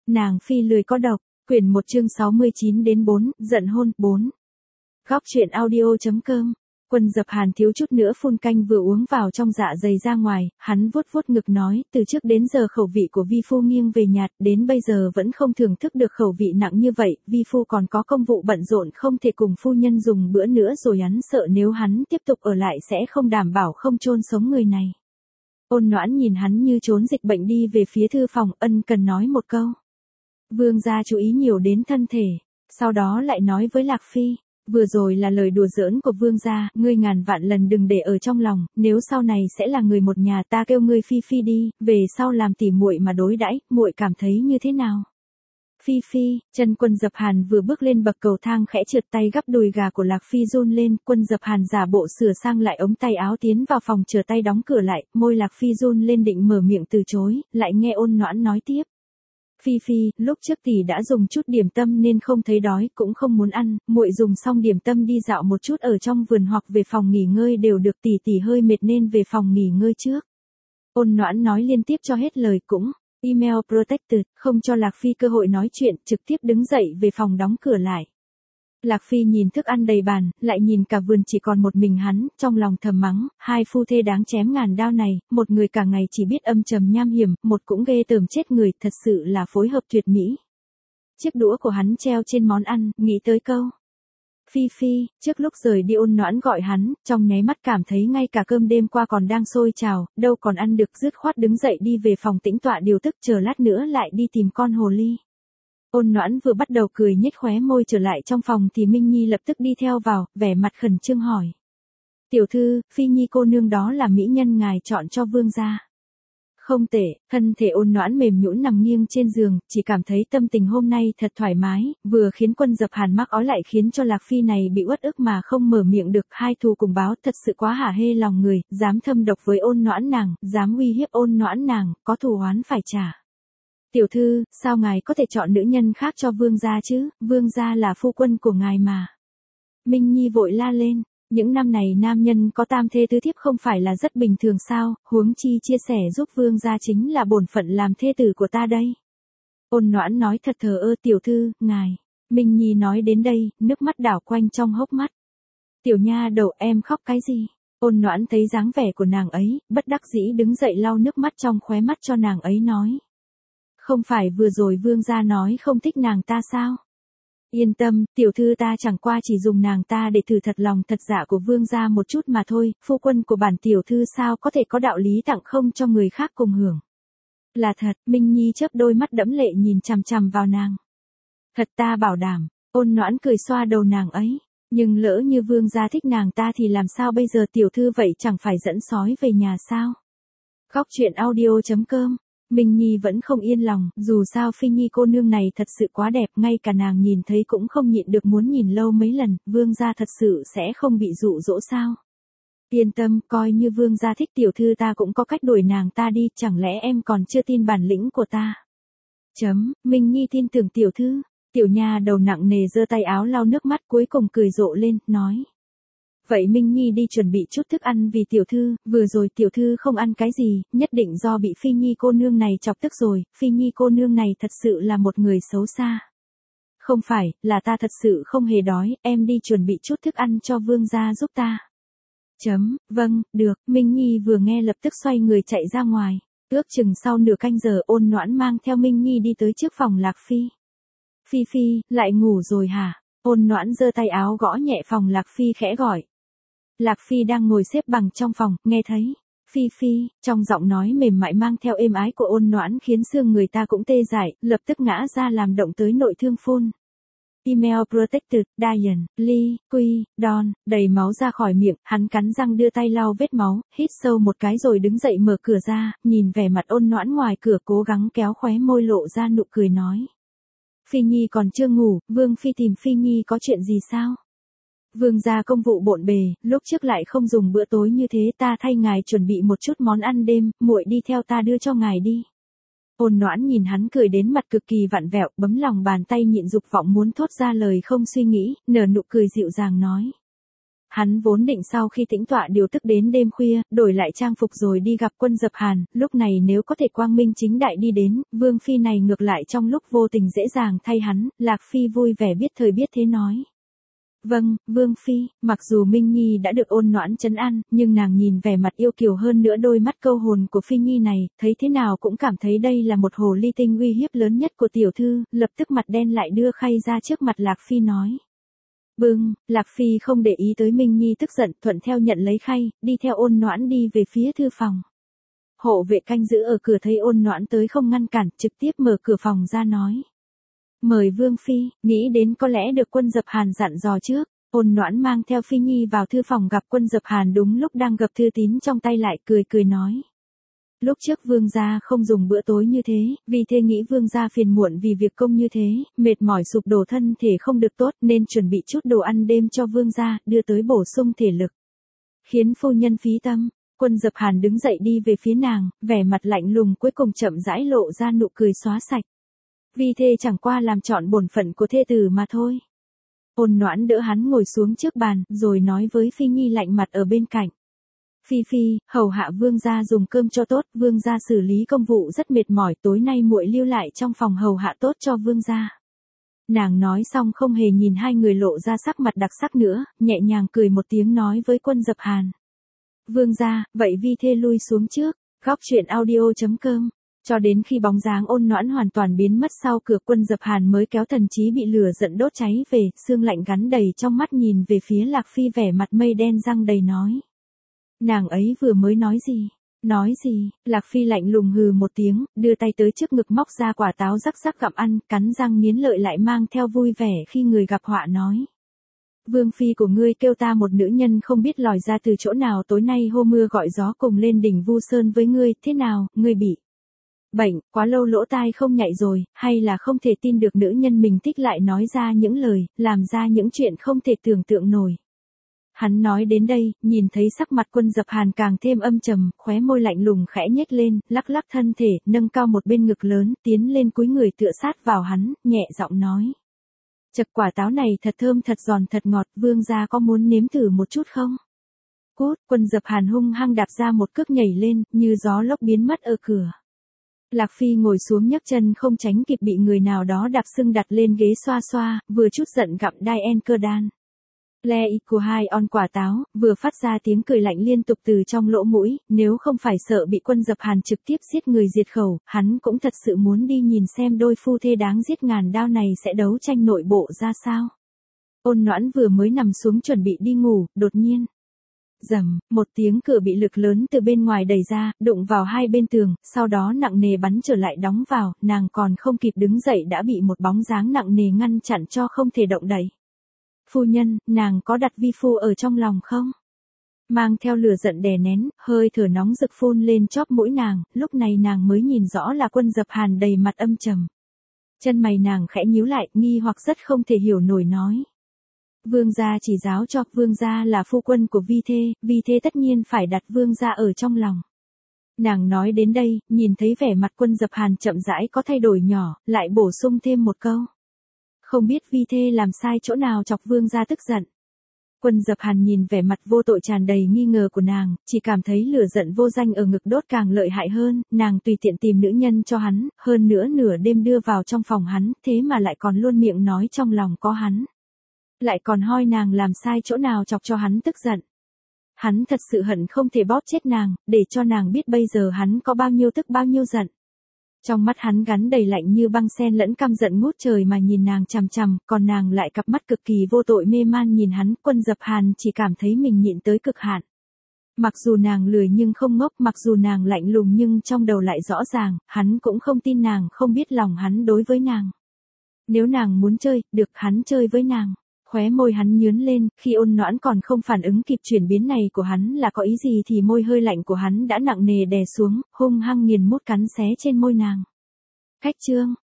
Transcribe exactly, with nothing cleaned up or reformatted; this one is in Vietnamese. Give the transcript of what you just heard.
Nàng phi lười có độc, quyển một chương sáu mươi chín đến bốn, giận hôn, bốn. Góc truyện audio.com. Quân Dập Hàn thiếu chút nữa phun canh vừa uống vào trong dạ dày ra ngoài, hắn vuốt vuốt ngực nói, từ trước đến giờ khẩu vị của vi phu nghiêng về nhạt, đến bây giờ vẫn không thưởng thức được khẩu vị nặng như vậy, vi phu còn có công vụ bận rộn không thể cùng phu nhân dùng bữa nữa rồi, hắn sợ nếu hắn tiếp tục ở lại sẽ không đảm bảo không chôn sống người này. Ôn Noãn nhìn hắn như trốn dịch bệnh đi về phía thư phòng, ân cần nói một câu. Vương gia chú ý nhiều đến thân thể, sau đó lại nói với Lạc Phi. Vừa rồi là lời đùa giỡn của vương gia, ngươi ngàn vạn lần đừng để ở trong lòng, nếu sau này sẽ là người một nhà ta kêu ngươi Phi Phi đi, về sau làm tỉ muội mà đối đãi, muội cảm thấy như thế nào? Phi Phi, chân Quân Dập Hàn vừa bước lên bậc cầu thang khẽ trượt tay gắp đùi gà của Lạc Phi run lên, Quân Dập Hàn giả bộ sửa sang lại ống tay áo tiến vào phòng chờ tay đóng cửa lại, môi Lạc Phi run lên định mở miệng từ chối, lại nghe Ôn Noãn nói tiếp. Phi Phi, lúc trước tỷ đã dùng chút điểm tâm nên không thấy đói, cũng không muốn ăn, muội dùng xong điểm tâm đi dạo một chút ở trong vườn hoặc về phòng nghỉ ngơi đều được, tỷ tỷ hơi mệt nên về phòng nghỉ ngơi trước. Ôn Noãn nói liên tiếp cho hết lời cũng, email protected, không cho Lạc Phi cơ hội nói chuyện, trực tiếp đứng dậy về phòng đóng cửa lại. Lạc Phi nhìn thức ăn đầy bàn, lại nhìn cả vườn chỉ còn một mình hắn, trong lòng thầm mắng, hai phu thê đáng chém ngàn đao này, một người cả ngày chỉ biết âm trầm nham hiểm, một cũng ghê tởm chết người, thật sự là phối hợp tuyệt mỹ. Chiếc đũa của hắn treo trên món ăn, nghĩ tới câu. Phi Phi, trước lúc rời đi Ôn Noãn gọi hắn, trong nháy mắt cảm thấy ngay cả cơm đêm qua còn đang sôi trào, đâu còn ăn được, dứt khoát đứng dậy đi về phòng tĩnh tọa điều tức, chờ lát nữa lại đi tìm con hồ ly. Ôn Noãn vừa bắt đầu cười nhếch khóe môi trở lại trong phòng thì Minh Nhi lập tức đi theo vào, vẻ mặt khẩn trương hỏi. Tiểu thư, Phi Nhi cô nương đó là mỹ nhân ngài chọn cho vương gia. Không tệ, thân thể Ôn Noãn mềm nhũn nằm nghiêng trên giường, chỉ cảm thấy tâm tình hôm nay thật thoải mái, vừa khiến Quân Dập Hàn mắc ói lại khiến cho Lạc Phi này bị uất ức mà không mở miệng được, hai thù cùng báo thật sự quá hả hê lòng người, dám thâm độc với Ôn Noãn nàng, dám uy hiếp Ôn Noãn nàng, có thù oán phải trả. Tiểu thư, sao ngài có thể chọn nữ nhân khác cho vương gia chứ, vương gia là phu quân của ngài mà. Minh Nhi vội la lên, những năm này nam nhân có tam thê tứ thiếp không phải là rất bình thường sao, huống chi chia sẻ giúp vương gia chính là bổn phận làm thê tử của ta đây. Ôn Noãn nói thật thờ ơ, tiểu thư, ngài. Minh Nhi nói đến đây, nước mắt đảo quanh trong hốc mắt. Tiểu nha đầu, em khóc cái gì? Ôn Noãn thấy dáng vẻ của nàng ấy, bất đắc dĩ đứng dậy lau nước mắt trong khóe mắt cho nàng ấy nói. Không phải vừa rồi vương gia nói không thích nàng ta sao? Yên tâm, tiểu thư ta chẳng qua chỉ dùng nàng ta để thử thật lòng thật dạ của vương gia một chút mà thôi, phu quân của bản tiểu thư sao có thể có đạo lý tặng không cho người khác cùng hưởng. Là thật, Minh Nhi chớp đôi mắt đẫm lệ nhìn chằm chằm vào nàng. Thật ta bảo đảm, Ôn Noãn cười xoa đầu nàng ấy, nhưng lỡ như vương gia thích nàng ta thì làm sao bây giờ, tiểu thư vậy chẳng phải dẫn sói về nhà sao? Góc truyện audio.com. Minh Nhi vẫn không yên lòng, dù sao Phi Nhi cô nương này thật sự quá đẹp, ngay cả nàng nhìn thấy cũng không nhịn được muốn nhìn lâu mấy lần, vương gia thật sự sẽ không bị dụ dỗ sao? Yên tâm, coi như vương gia thích tiểu thư ta cũng có cách đuổi nàng ta đi, chẳng lẽ em còn chưa tin bản lĩnh của ta? Chấm, Minh Nhi tin tưởng tiểu thư, tiểu nha đầu nặng nề giơ tay áo lau nước mắt cuối cùng cười rộ lên, nói. Vậy Minh Nhi đi chuẩn bị chút thức ăn vì tiểu thư, vừa rồi tiểu thư không ăn cái gì, nhất định do bị Phi Nhi cô nương này chọc tức rồi, Phi Nhi cô nương này thật sự là một người xấu xa. Không phải, là ta thật sự không hề đói, em đi chuẩn bị chút thức ăn cho vương gia giúp ta. Chấm, vâng, được, Minh Nhi vừa nghe lập tức xoay người chạy ra ngoài, ước chừng sau nửa canh giờ Ôn Noãn mang theo Minh Nhi đi tới trước phòng Lạc Phi. Phi Phi, lại ngủ rồi hả? Ôn Noãn giơ tay áo gõ nhẹ phòng Lạc Phi khẽ gọi. Lạc Phi đang ngồi xếp bằng trong phòng, nghe thấy. Phi Phi, trong giọng nói mềm mại mang theo êm ái của Ôn Noãn khiến xương người ta cũng tê dại, lập tức ngã ra làm động tới nội thương phun. Email protected, Diane, Lee, Quy, Don, đầy máu ra khỏi miệng, hắn cắn răng đưa tay lau vết máu, hít sâu một cái rồi đứng dậy mở cửa ra, nhìn vẻ mặt Ôn Noãn ngoài cửa cố gắng kéo khóe môi lộ ra nụ cười nói. Phi Nhi còn chưa ngủ, Vương Phi tìm Phi Nhi có chuyện gì sao? Vương gia công vụ bộn bề, lúc trước lại không dùng bữa tối như thế, ta thay ngài chuẩn bị một chút món ăn đêm, muội đi theo ta đưa cho ngài đi. Ôn Noãn nhìn hắn cười đến mặt cực kỳ vặn vẹo, bấm lòng bàn tay nhịn dục vọng muốn thốt ra lời không suy nghĩ, nở nụ cười dịu dàng nói. Hắn vốn định sau khi tĩnh tọa điều tức đến đêm khuya, đổi lại trang phục rồi đi gặp Quân Dập Hàn, lúc này nếu có thể quang minh chính đại đi đến, Vương Phi này ngược lại trong lúc vô tình dễ dàng thay hắn, Lạc Phi vui vẻ biết thời biết thế nói. Vâng, Vương Phi, mặc dù Minh Nhi đã được ôn noãn trấn an, nhưng nàng nhìn vẻ mặt yêu kiều hơn nữa đôi mắt câu hồn của Phi Nhi này, thấy thế nào cũng cảm thấy đây là một hồ ly tinh uy hiếp lớn nhất của tiểu thư, lập tức mặt đen lại đưa khay ra trước mặt Lạc Phi nói. Bưng, Lạc Phi không để ý tới Minh Nhi tức giận, thuận theo nhận lấy khay, đi theo ôn noãn đi về phía thư phòng. Hộ vệ canh giữ ở cửa thấy ôn noãn tới không ngăn cản, trực tiếp mở cửa phòng ra nói. Mời Vương Phi, nghĩ đến có lẽ được Quân Dập Hàn dặn dò trước, ôn noãn mang theo Phi Nhi vào thư phòng gặp Quân Dập Hàn đúng lúc đang gập thư tín trong tay lại cười cười nói. Lúc trước Vương gia không dùng bữa tối như thế, vì thế nghĩ Vương gia phiền muộn vì việc công như thế, mệt mỏi sụp đổ thân thể không được tốt nên chuẩn bị chút đồ ăn đêm cho Vương gia, đưa tới bổ sung thể lực. Khiến phu nhân phí tâm, Quân Dập Hàn đứng dậy đi về phía nàng, vẻ mặt lạnh lùng cuối cùng chậm rãi lộ ra nụ cười xóa sạch. Vì thế chẳng qua làm chọn bổn phận của thê tử mà thôi. Ôn noãn đỡ hắn ngồi xuống trước bàn, rồi nói với Phi Nhi lạnh mặt ở bên cạnh. Phi Phi, hầu hạ Vương gia dùng cơm cho tốt, Vương gia xử lý công vụ rất mệt mỏi, tối nay muội lưu lại trong phòng hầu hạ tốt cho Vương gia. Nàng nói xong không hề nhìn hai người lộ ra sắc mặt đặc sắc nữa, nhẹ nhàng cười một tiếng nói với Quân Dập Hàn. Vương gia, vậy Vi thê lui xuống trước, góc truyện audio chấm com. Cho đến khi bóng dáng ôn noãn hoàn toàn biến mất sau cửa, Quân Dập Hàn mới kéo thần trí bị lửa giận đốt cháy về, sương lạnh gắn đầy trong mắt nhìn về phía Lạc Phi vẻ mặt mây đen răng đầy nói. Nàng ấy vừa mới nói gì? Nói gì? Lạc Phi lạnh lùng hừ một tiếng, đưa tay tới trước ngực móc ra quả táo rắc rắc gặm ăn, cắn răng nghiến lợi lại mang theo vui vẻ khi người gặp họa nói. Vương Phi của ngươi kêu ta một nữ nhân không biết lòi ra từ chỗ nào, tối nay hô mưa gọi gió cùng lên đỉnh Vu Sơn với ngươi, thế nào, ngươi bị bệnh, quá lâu lỗ tai không nhạy rồi, hay là không thể tin được nữ nhân mình thích lại nói ra những lời, làm ra những chuyện không thể tưởng tượng nổi. Hắn nói đến đây, nhìn thấy sắc mặt Quân Dập Hàn càng thêm âm trầm, khóe môi lạnh lùng khẽ nhếch lên, lắc lắc thân thể, nâng cao một bên ngực lớn, tiến lên cúi người tựa sát vào hắn, nhẹ giọng nói. Chật, quả táo này thật thơm thật giòn thật ngọt, Vương gia có muốn nếm thử một chút không? Cút, Quân Dập Hàn hung hăng đạp ra một cước nhảy lên, như gió lốc biến mất ở cửa. Lạc Phi ngồi xuống nhấc chân không tránh kịp bị người nào đó đạp sưng đặt lên ghế xoa xoa, vừa chút giận gặm đai en cơ đan. Le y của hai on quả táo, vừa phát ra tiếng cười lạnh liên tục từ trong lỗ mũi, nếu không phải sợ bị Quân Dập Hàn trực tiếp giết người diệt khẩu, hắn cũng thật sự muốn đi nhìn xem đôi phu thê đáng giết ngàn đao này sẽ đấu tranh nội bộ ra sao. Ôn noãn vừa mới nằm xuống chuẩn bị đi ngủ, đột nhiên. Rầm, một tiếng cửa bị lực lớn từ bên ngoài đẩy ra, đụng vào hai bên tường, sau đó nặng nề bắn trở lại đóng vào, nàng còn không kịp đứng dậy đã bị một bóng dáng nặng nề ngăn chặn cho không thể động đậy. Phu nhân, nàng có đặt vi phu ở trong lòng không? Mang theo lửa giận đè nén, hơi thở nóng rực phun lên chóp mũi nàng, lúc này nàng mới nhìn rõ là Quân Dập Hàn đầy mặt âm trầm. Chân mày nàng khẽ nhíu lại, nghi hoặc rất không thể hiểu nổi nói. Vương gia chỉ giáo cho, Vương gia là phu quân của Vi thê, Vi thê tất nhiên phải đặt Vương gia ở trong lòng. Nàng nói đến đây, nhìn thấy vẻ mặt Quân Dập Hàn chậm rãi có thay đổi nhỏ, lại bổ sung thêm một câu. Không biết Vi thê làm sai chỗ nào chọc Vương gia tức giận. Quân Dập Hàn nhìn vẻ mặt vô tội tràn đầy nghi ngờ của nàng, chỉ cảm thấy lửa giận vô danh ở ngực đốt càng lợi hại hơn, nàng tùy tiện tìm nữ nhân cho hắn, hơn nữa nửa đêm đưa vào trong phòng hắn, thế mà lại còn luôn miệng nói trong lòng có hắn. Lại còn hoi nàng làm sai chỗ nào chọc cho hắn tức giận. Hắn thật sự hận không thể bóp chết nàng, để cho nàng biết bây giờ hắn có bao nhiêu tức bao nhiêu giận. Trong mắt hắn gắn đầy lạnh như băng xen lẫn căm giận ngút trời mà nhìn nàng chằm chằm, còn nàng lại cặp mắt cực kỳ vô tội mê man nhìn hắn. Quân Dập Hàn chỉ cảm thấy mình nhịn tới cực hạn. Mặc dù nàng lười nhưng không ngốc, mặc dù nàng lạnh lùng nhưng trong đầu lại rõ ràng, hắn cũng không tin nàng không biết lòng hắn đối với nàng. Nếu nàng muốn chơi, được hắn chơi với nàng. Khóe môi hắn nhướn lên, khi ôn noãn còn không phản ứng kịp chuyển biến này của hắn là có ý gì thì môi hơi lạnh của hắn đã nặng nề đè xuống, hung hăng nghiền mút cắn xé trên môi nàng. Cách chương